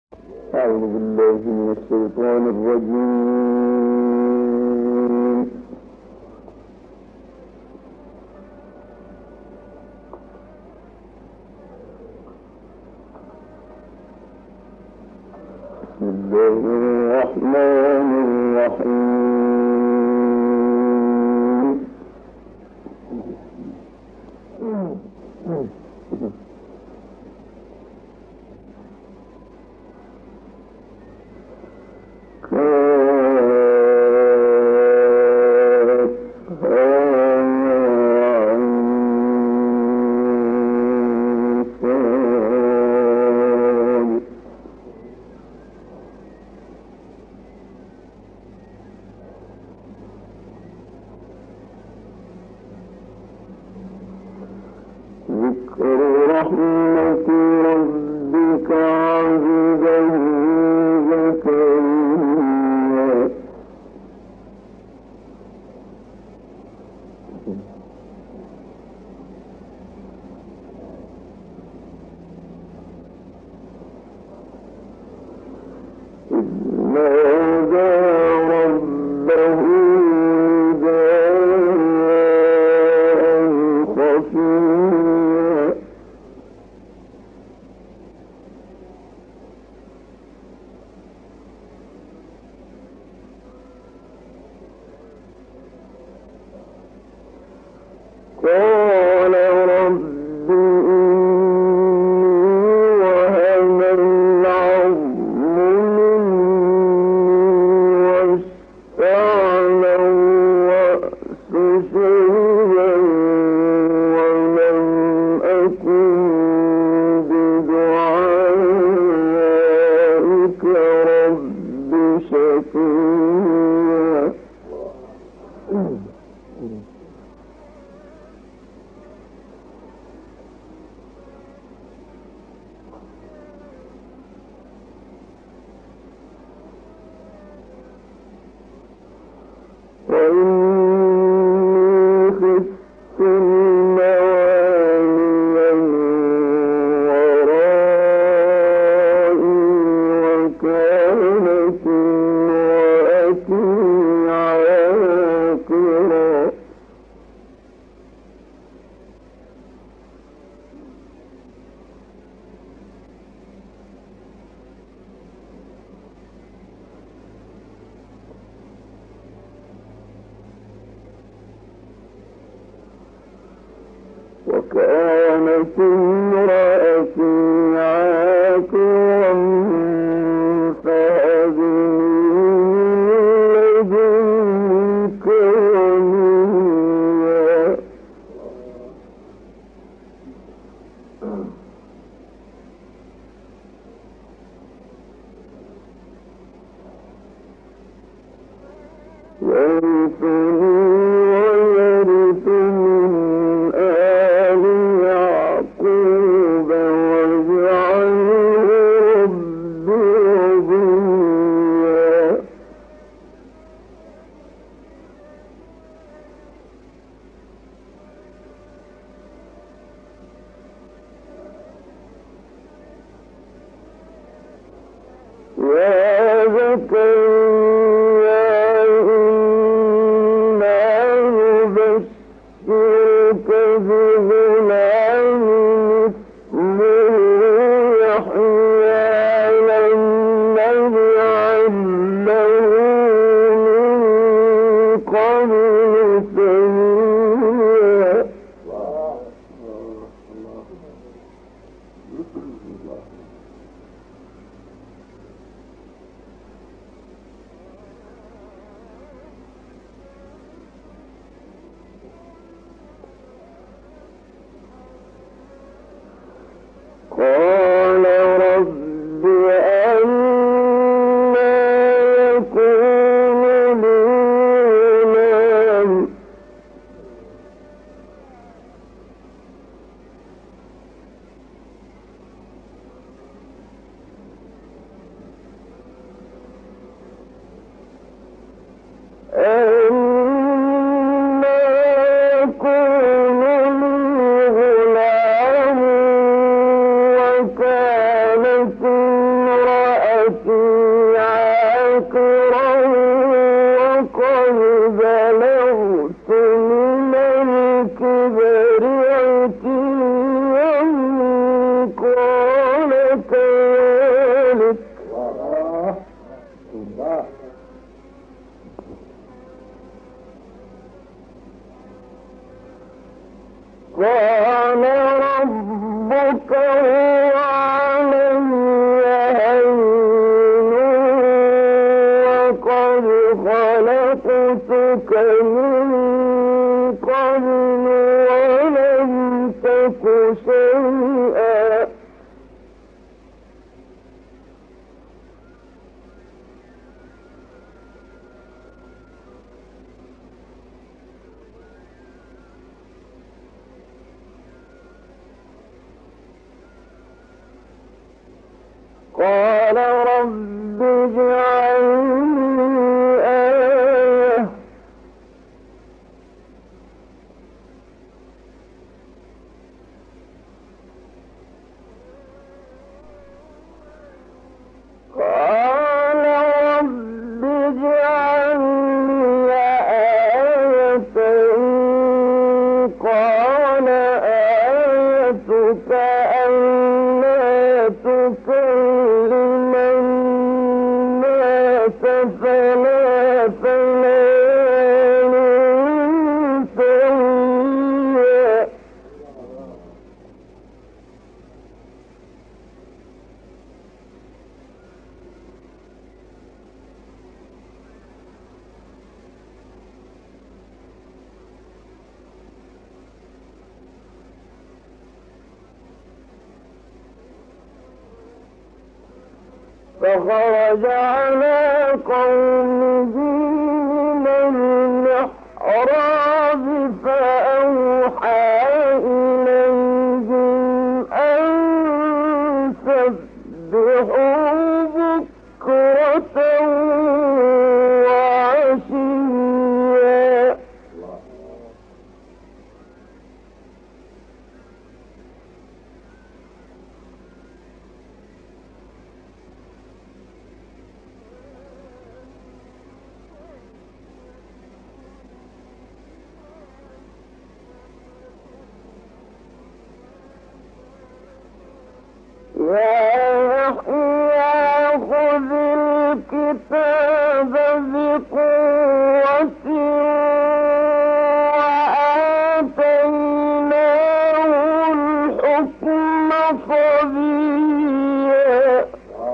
أعوذ بالله من الشيطان الرجيم. بسم الله الرحمن الرحيم. ذكر رحمة ربك عبده زكريا. إذ نادى ربه نداء خفيا. قال رب إني وهن العظم مني واشتعل الرأس شيبا ولم أكن بدعائك رب شقيا. وإني خفت الموالي من ورائي وكانت امرأتي عاقرا. وكانت امرأتي عاقرا فهب لي من لدنك وليا. يرثني ويرث من آل يعقوب واجعله رب رضيا. يا زكريا إنا نبشرك بغلام اسمه يحيى لم نجعل له من قبل سميا. قال رب أنى يكون لي غلام كذلك قال ربك هو علي هين وقد خلقتك من قبل ولم تك شيئا قال رب اجعل لي آية قال رب اجعل لي آية قال آيتك ألا تكلم الناس ثلاث ليال سويا فخرج على قومه من المحراب فأوحى إليهم أن سبحوا بكرة وعشيا يا يحيى خذ الكتاب بقوة وآتيناه الحكم صبيا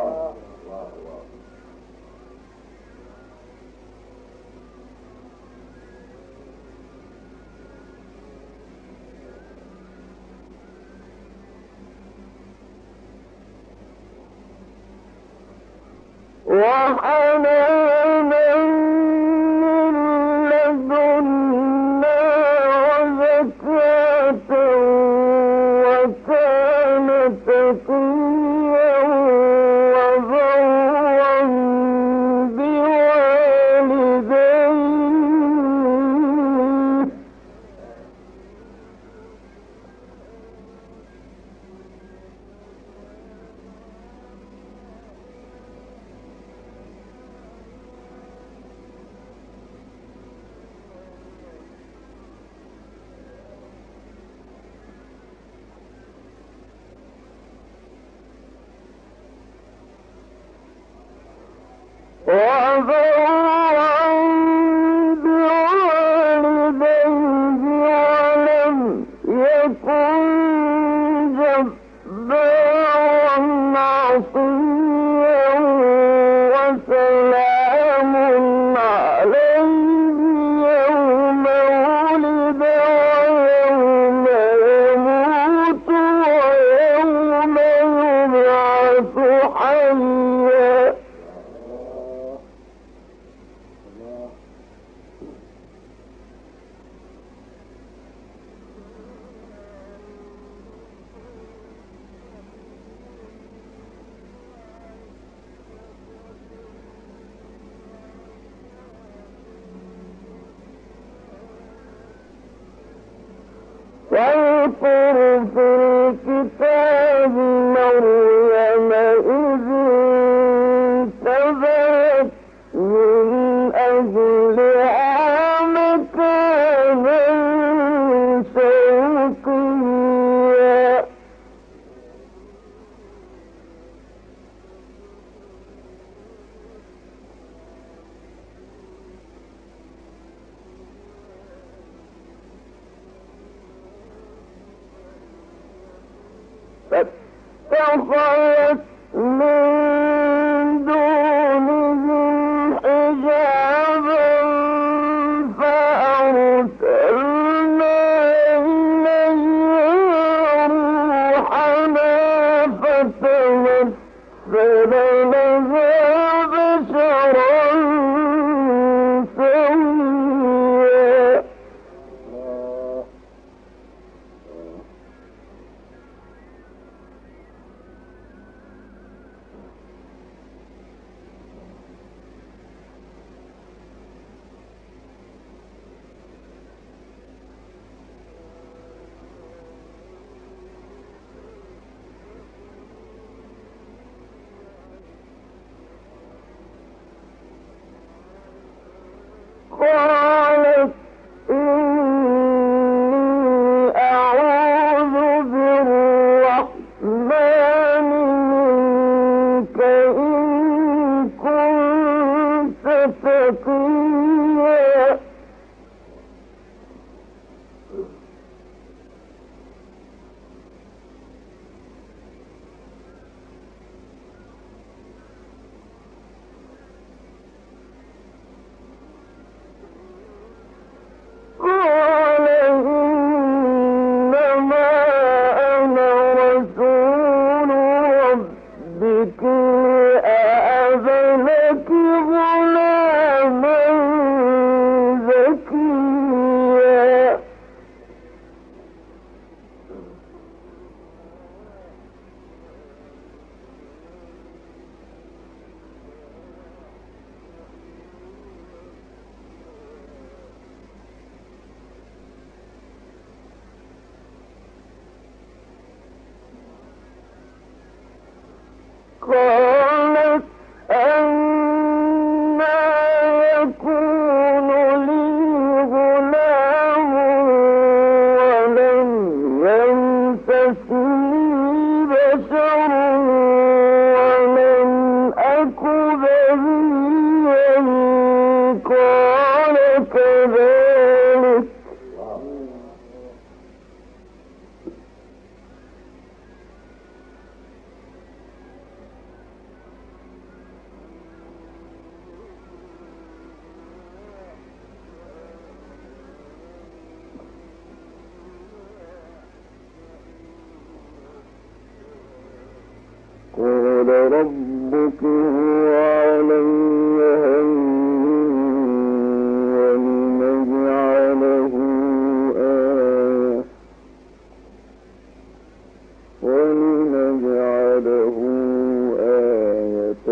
وحنانا من لدنا وزكاة وكان تقيا وبرا بوالديه وبرا بوالديه ولم يكن جبارا عصيا وسلام عليه يوم ولد ويوم يموت ويوم يبعث حيا واذكر في الكتاب مريم إذ انتبهت من أهلها مكانا شرقيا اتخذت من دونهم حجابا فأرسلنا إليها روحنا فتمثل لها بشرا سويا. قالت إني أعوذ بالرحمن منك إن كنت تقيا. قال إنما أنا رسول ربك لأهب لك غلاما زكيا. قالت أنى يكون لي غلام ولم يمسسني بشر ولم أك بغيا. قال كذلك قال ربك هو علي هين ولنجعله آية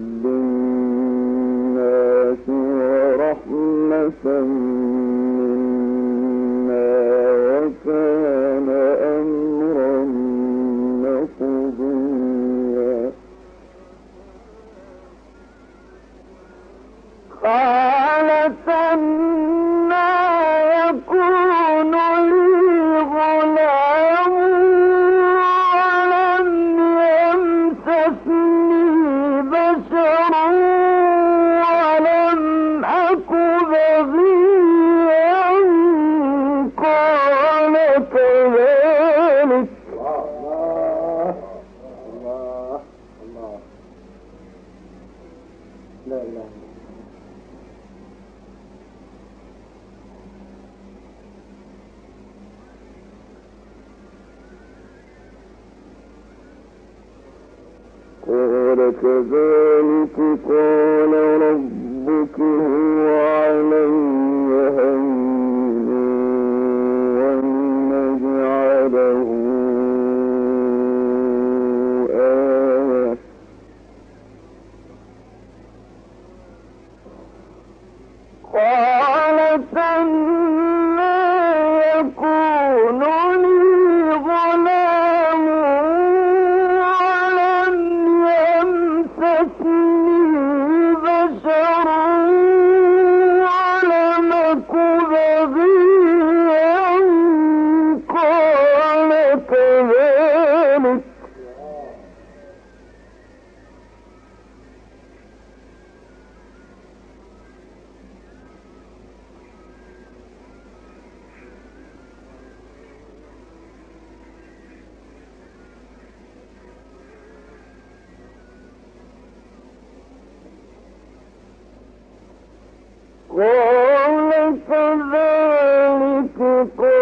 للناس ورحمة منا وكان أمرا مقضيا. قالت أنى يكون لي غلام ولم يمسسني بشر ولم أك بغيا. قال كذلك لا إله إلا قال كذلك قال ربك هو علي هين ولنجعله آية. قالت أنى يكون لي غلام ولم يمسسني بشر ولم أك قال كذلك